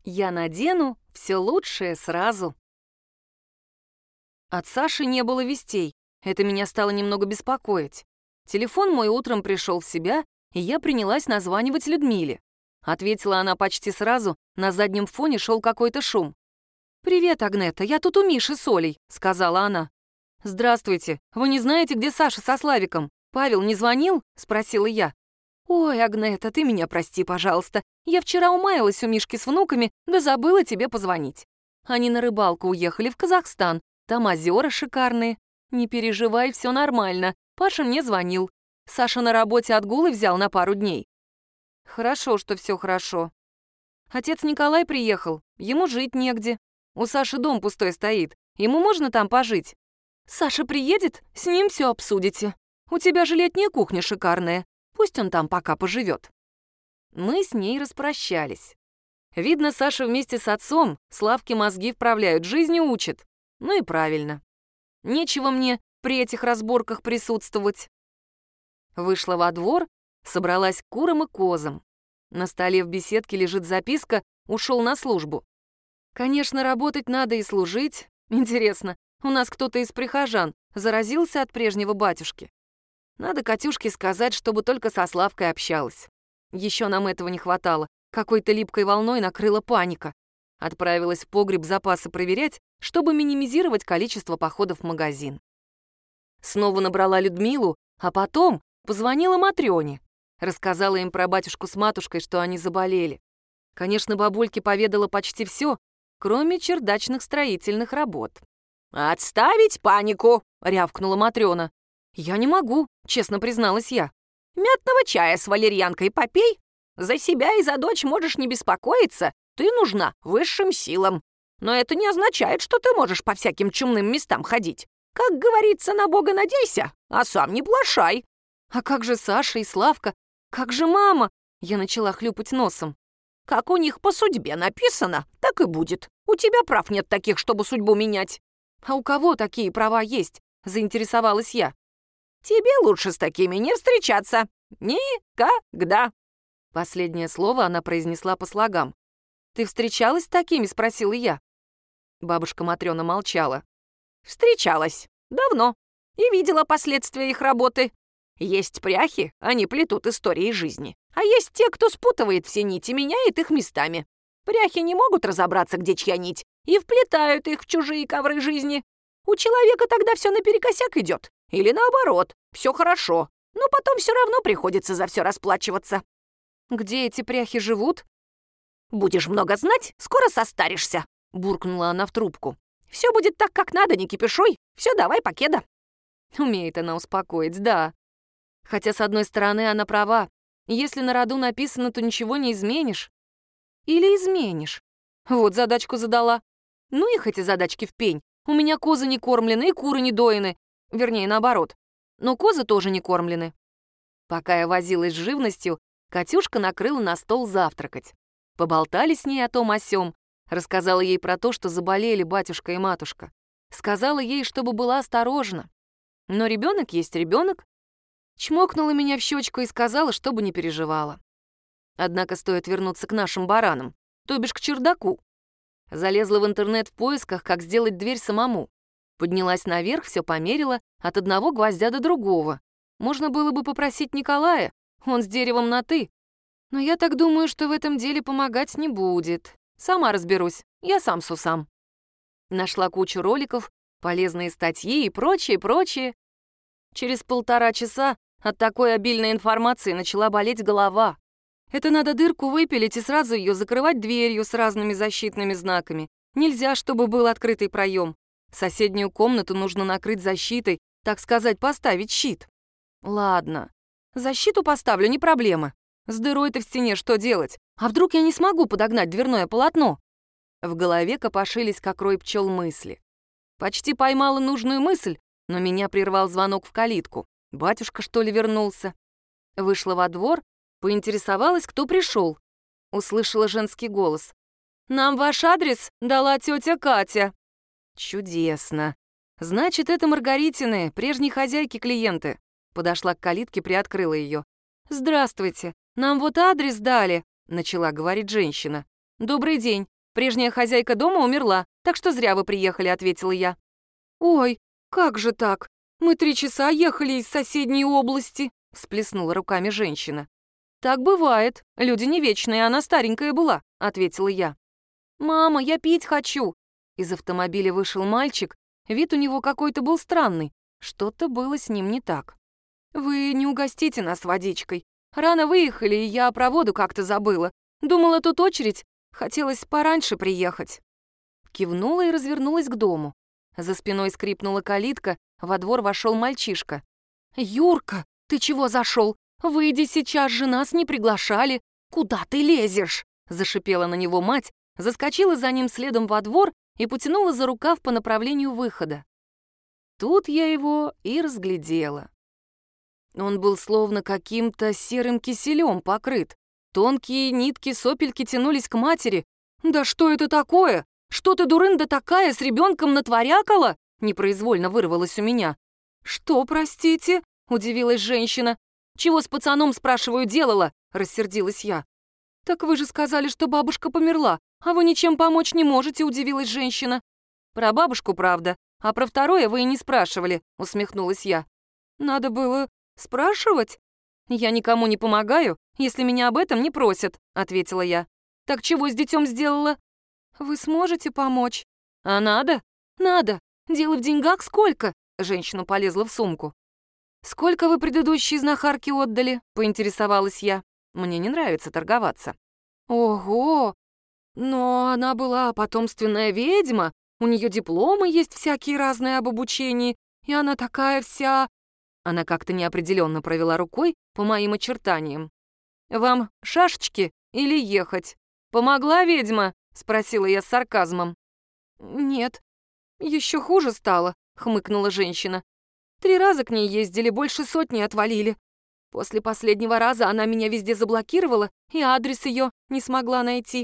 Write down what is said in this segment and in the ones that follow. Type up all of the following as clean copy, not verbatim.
Я надену все лучшее сразу. От Саши не было вестей. Это меня стало немного беспокоить. Телефон мой утром пришел в себя, и я принялась названивать Людмиле. Ответила она почти сразу, на заднем фоне шел какой-то шум. «Привет, Агнета, я тут у Миши с Олей», — сказала она. «Здравствуйте, вы не знаете, где Саша со Славиком? Павел не звонил?» — спросила я. «Ой, Агнета, ты меня прости, пожалуйста. Я вчера умаялась у Мишки с внуками, да забыла тебе позвонить. Они на рыбалку уехали в Казахстан, там озера шикарные. Не переживай, все нормально. Паша мне звонил. Саша на работе отгулы взял на пару дней». «Хорошо, что все хорошо. Отец Николай приехал, ему жить негде. У Саши дом пустой стоит, ему можно там пожить? Саша приедет, с ним все обсудите. У тебя же летняя кухня шикарная, пусть он там пока поживет». Мы с ней распрощались. Видно, Саша вместе с отцом Славке мозги вправляют, жизни учат. Ну и правильно. Нечего мне при этих разборках присутствовать. Вышла во двор, собралась к курам и козам. На столе в беседке лежит записка «Ушел на службу». Конечно, работать надо и служить. Интересно, у нас кто-то из прихожан заразился от прежнего батюшки? Надо Катюшке сказать, чтобы только со Славкой общалась. Еще нам этого не хватало. Какой-то липкой волной накрыла паника. Отправилась в погреб запасы проверять, чтобы минимизировать количество походов в магазин. Снова набрала Людмилу, а потом позвонила Матрёне. Рассказала им про батюшку с матушкой, что они заболели. Конечно, бабульке поведала почти все, кроме чердачных строительных работ. «Отставить панику!» — рявкнула Матрёна. «Я не могу», — честно призналась я. «Мятного чая с валерьянкой попей. За себя и за дочь можешь не беспокоиться, ты нужна высшим силам. Но это не означает, что ты можешь по всяким чумным местам ходить. Как говорится, на Бога надейся, а сам не плашай». «А как же Саша и Славка? Как же мама?» Я начала хлюпать носом. «Как у них по судьбе написано, так и будет. У тебя прав нет таких, чтобы судьбу менять». «А у кого такие права есть?» — заинтересовалась я. «Тебе лучше с такими не встречаться. Никогда». Последнее слово она произнесла по слогам. «Ты встречалась с такими?» — спросила я. Бабушка Матрёна молчала. «Встречалась. Давно. И видела последствия их работы. Есть пряхи, они плетут истории жизни. А есть те, кто спутывает все нити, меняет их местами. Пряхи не могут разобраться, где чья нить, и вплетают их в чужие ковры жизни. У человека тогда все наперекосяк идет. Или наоборот, все хорошо, но потом все равно приходится за все расплачиваться». «Где эти пряхи живут?» «Будешь много знать, скоро состаришься», — буркнула она в трубку. «Все будет так, как надо, не кипишуй. Все, давай, покеда». Умеет она успокоить, да. Хотя, с одной стороны, она права. Если на роду написано, то ничего не изменишь. Или изменишь. Вот задачку задала. Ну их эти задачки в пень. У меня козы не кормлены и куры не доены. Вернее, наоборот. Но козы тоже не кормлены. Пока я возилась с живностью, Катюшка накрыла на стол завтракать. Поболтали с ней о том о сём. Рассказала ей про то, что заболели батюшка и матушка. Сказала ей, чтобы была осторожна. Но ребенок есть ребенок. Чмокнула меня в щечку и сказала, чтобы не переживала. Однако стоит вернуться к нашим баранам, то бишь к чердаку. Залезла в интернет в поисках, как сделать дверь самому. Поднялась наверх, все померила, от одного гвоздя до другого. Можно было бы попросить Николая, он с деревом на «ты». Но я так думаю, что в этом деле помогать не будет. Сама разберусь, я сам с усам. Нашла кучу роликов, полезные статьи и прочее. Через 1,5 часа от такой обильной информации начала болеть голова. Это надо дырку выпилить и сразу ее закрывать дверью с разными защитными знаками. Нельзя, чтобы был открытый проем. Соседнюю комнату нужно накрыть защитой, так сказать, поставить щит. Ладно, защиту поставлю, не проблема. С дырой-то в стене что делать? А вдруг я не смогу подогнать дверное полотно? В голове копошились, как рой пчел, мысли. Почти поймала нужную мысль, но меня прервал звонок в калитку. Батюшка, что ли, вернулся? Вышла во двор, поинтересовалась, кто пришел. Услышала женский голос. «Нам ваш адрес дала тетя Катя». Чудесно. Значит, это Маргаритины, прежней хозяйки клиенты. Подошла к калитке, приоткрыла ее. «Здравствуйте, нам вот адрес дали», — начала говорить женщина. «Добрый день. Прежняя хозяйка дома умерла, так что зря вы приехали», — ответила я. «Ой, как же так? Мы 3 часа ехали из соседней области», — всплеснула руками женщина. «Так бывает. Люди не вечные, она старенькая была», — ответила я. «Мама, я пить хочу». Из автомобиля вышел мальчик. Вид у него какой-то был странный. Что-то было с ним не так. «Вы не угостите нас водичкой. Рано выехали, и я про воду как-то забыла. Думала, тут очередь. Хотелось пораньше приехать». Кивнула и развернулась к дому. За спиной скрипнула калитка, во двор вошел мальчишка. «Юрка, ты чего зашел? Выйди сейчас же, нас не приглашали. Куда ты лезешь?» Зашипела на него мать, заскочила за ним следом во двор и потянула за рукав по направлению выхода. Тут я его и разглядела. Он был словно каким-то серым киселем покрыт. Тонкие нитки сопельки тянулись к матери. «Да что это такое? Что ты, дурында такая, с ребенком натворякала?» Непроизвольно вырвалось у меня. «Что, простите?» — удивилась женщина. «Чего с пацаном, спрашиваю, делала?» — рассердилась я. «Так вы же сказали, что бабушка померла, а вы ничем помочь не можете», — удивилась женщина. «Про бабушку, правда, а про второе вы и не спрашивали», — усмехнулась я. «Надо было спрашивать?» «Я никому не помогаю, если меня об этом не просят», — ответила я. «Так чего с детем сделала?» «Вы сможете помочь?» «А надо?» «Надо. Дело в деньгах сколько?» Женщина полезла в сумку. «Сколько вы предыдущей знахарке отдали?» — поинтересовалась я. Мне не нравится торговаться. «Ого! Но она была потомственная ведьма, у нее дипломы есть всякие разные об обучении, и она такая вся...» Она как-то неопределенно провела рукой по моим очертаниям. «Вам шашечки или ехать? Помогла ведьма?» — спросила я с сарказмом. «Нет, еще хуже стало», — хмыкнула женщина. 3 раза к ней ездили, больше 100 отвалили. После последнего раза она меня везде заблокировала, и адрес ее не смогла найти».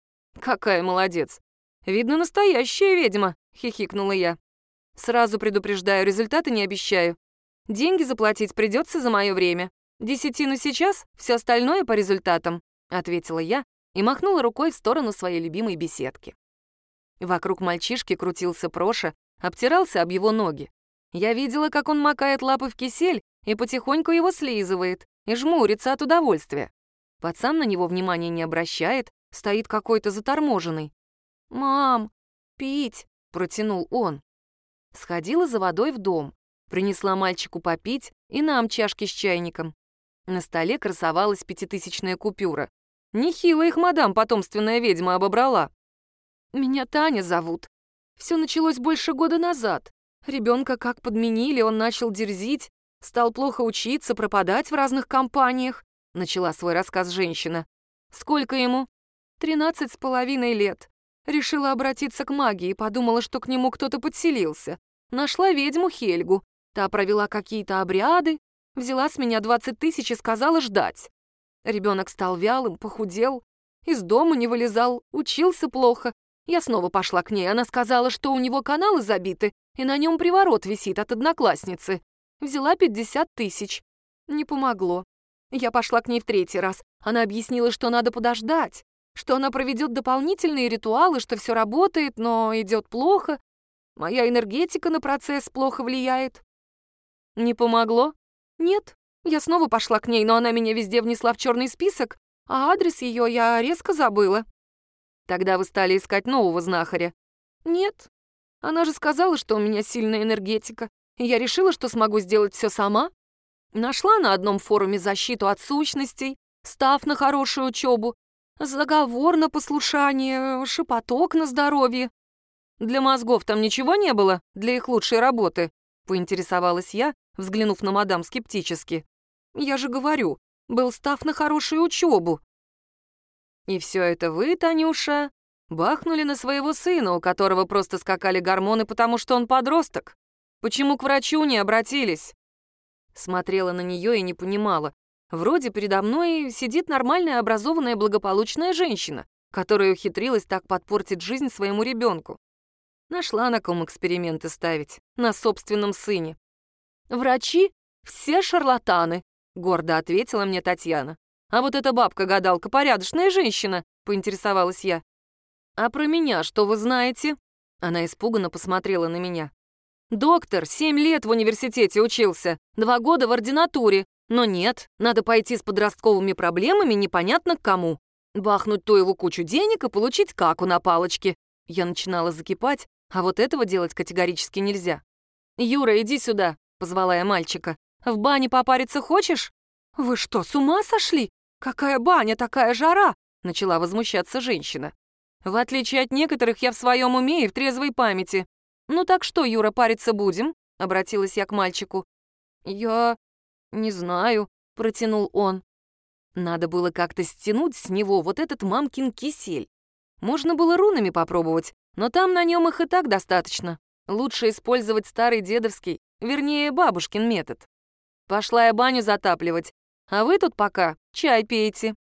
«Какая молодец! Видно, настоящая ведьма», — хихикнула я. «Сразу предупреждаю, результаты не обещаю. Деньги заплатить придется за мое время. 10 сейчас, все остальное по результатам», — ответила я и махнула рукой в сторону своей любимой беседки. Вокруг мальчишки крутился Проша, обтирался об его ноги. Я видела, как он макает лапы в кисель и потихоньку его слизывает, и жмурится от удовольствия. Пацан на него внимания не обращает, стоит какой-то заторможенный. «Мам, пить!» — протянул он. Сходила за водой в дом, принесла мальчику попить и нам чашки с чайником. На столе красовалась 5000-я купюра. Нехило их мадам потомственная ведьма обобрала. «Меня Таня зовут. Все началось больше года назад. Ребенка как подменили, он начал дерзить, стал плохо учиться, пропадать в разных компаниях», — начала свой рассказ женщина. «Сколько ему?» 13,5 лет. Решила обратиться к магии, подумала, что к нему кто-то подселился. Нашла ведьму Хельгу. Та провела какие-то обряды, взяла с меня 20 000 и сказала ждать. Ребенок стал вялым, похудел, из дома не вылезал, учился плохо. Я снова пошла к ней, она сказала, что у него каналы забиты, и на нем приворот висит от одноклассницы. Взяла 50 000. Не помогло. Я пошла к ней в 3-й раз. Она объяснила, что надо подождать, что она проведет дополнительные ритуалы, что все работает, но идет плохо. Моя энергетика на процесс плохо влияет. Не помогло? Нет. Я снова пошла к ней, но она меня везде внесла в черный список, а адрес ее я резко забыла. Тогда вы стали искать нового знахаря? Нет. Она же сказала, что у меня сильная энергетика, и я решила, что смогу сделать все сама. Нашла на одном форуме защиту от сущностей, став на хорошую учебу, заговор на послушание, шепоток на здоровье. Для мозгов там ничего не было, для их лучшей работы, поинтересовалась я, взглянув на мадам скептически. Я же говорю, был став на хорошую учебу. И все это вы, Танюша, бахнули на своего сына, у которого просто скакали гормоны, потому что он подросток. Почему к врачу не обратились? Смотрела на нее и не понимала. Вроде передо мной сидит нормальная, образованная, благополучная женщина, которая ухитрилась так подпортить жизнь своему ребенку. Нашла на ком эксперименты ставить, на собственном сыне. «Врачи все шарлатаны», — гордо ответила мне Татьяна. «А вот эта бабка-гадалка порядочная женщина, — поинтересовалась я. «А про меня что вы знаете?» Она испуганно посмотрела на меня. «Доктор 7 лет в университете учился, 2 года в ординатуре. Но нет, надо пойти с подростковыми проблемами непонятно к кому. Бахнуть Тоеву кучу денег и получить каку на палочке». Я начинала закипать, а вот этого делать категорически нельзя. «Юра, иди сюда», — позвала я мальчика. «В бане попариться хочешь?» «Вы что, с ума сошли? Какая баня, такая жара!» — начала возмущаться женщина. «В отличие от некоторых, я в своем уме и в трезвой памяти. Ну так что, Юра, париться будем?» — обратилась я к мальчику. «Я не знаю», — протянул он. Надо было как-то стянуть с него вот этот мамкин кисель. Можно было рунами попробовать, но там на нем их и так достаточно. Лучше использовать старый дедовский, вернее, бабушкин метод. Пошла я баню затапливать, а вы тут пока чай пейте.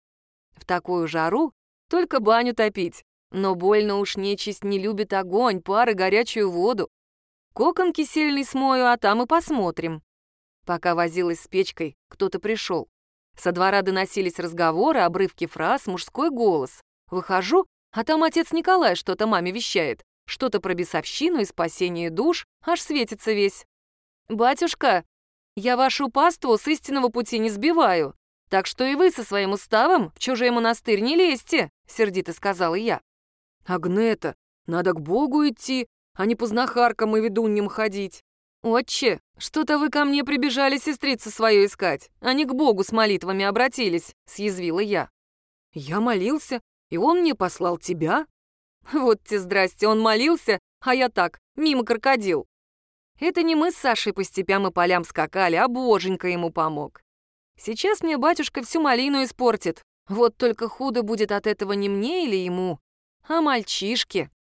В такую жару только баню топить. Но больно уж нечисть не любит огонь, пар и горячую воду. Кокон кисельный смою, а там и посмотрим. Пока возилась с печкой, кто-то пришел. Со двора доносились разговоры, обрывки фраз, мужской голос. Выхожу, а там отец Николай что-то маме вещает. Что-то про бесовщину и спасение душ, аж светится весь. «Батюшка, я вашу паству с истинного пути не сбиваю, так что и вы со своим уставом в чужой монастырь не лезьте», — сердито сказала я. «Агнета, надо к Богу идти, а не по знахаркам и ведуньям ходить. Отче, что-то вы ко мне прибежали сестрицу свою искать, а не к Богу с молитвами обратились», — съязвила я. «Я молился, и он мне послал тебя». «Вот те здрасте, он молился, а я так, мимо крокодил». Это не мы с Сашей по степям и полям скакали, а Боженька ему помог. Сейчас мне батюшка всю малину испортит. Вот только худо будет от этого не мне или ему, а мальчишке.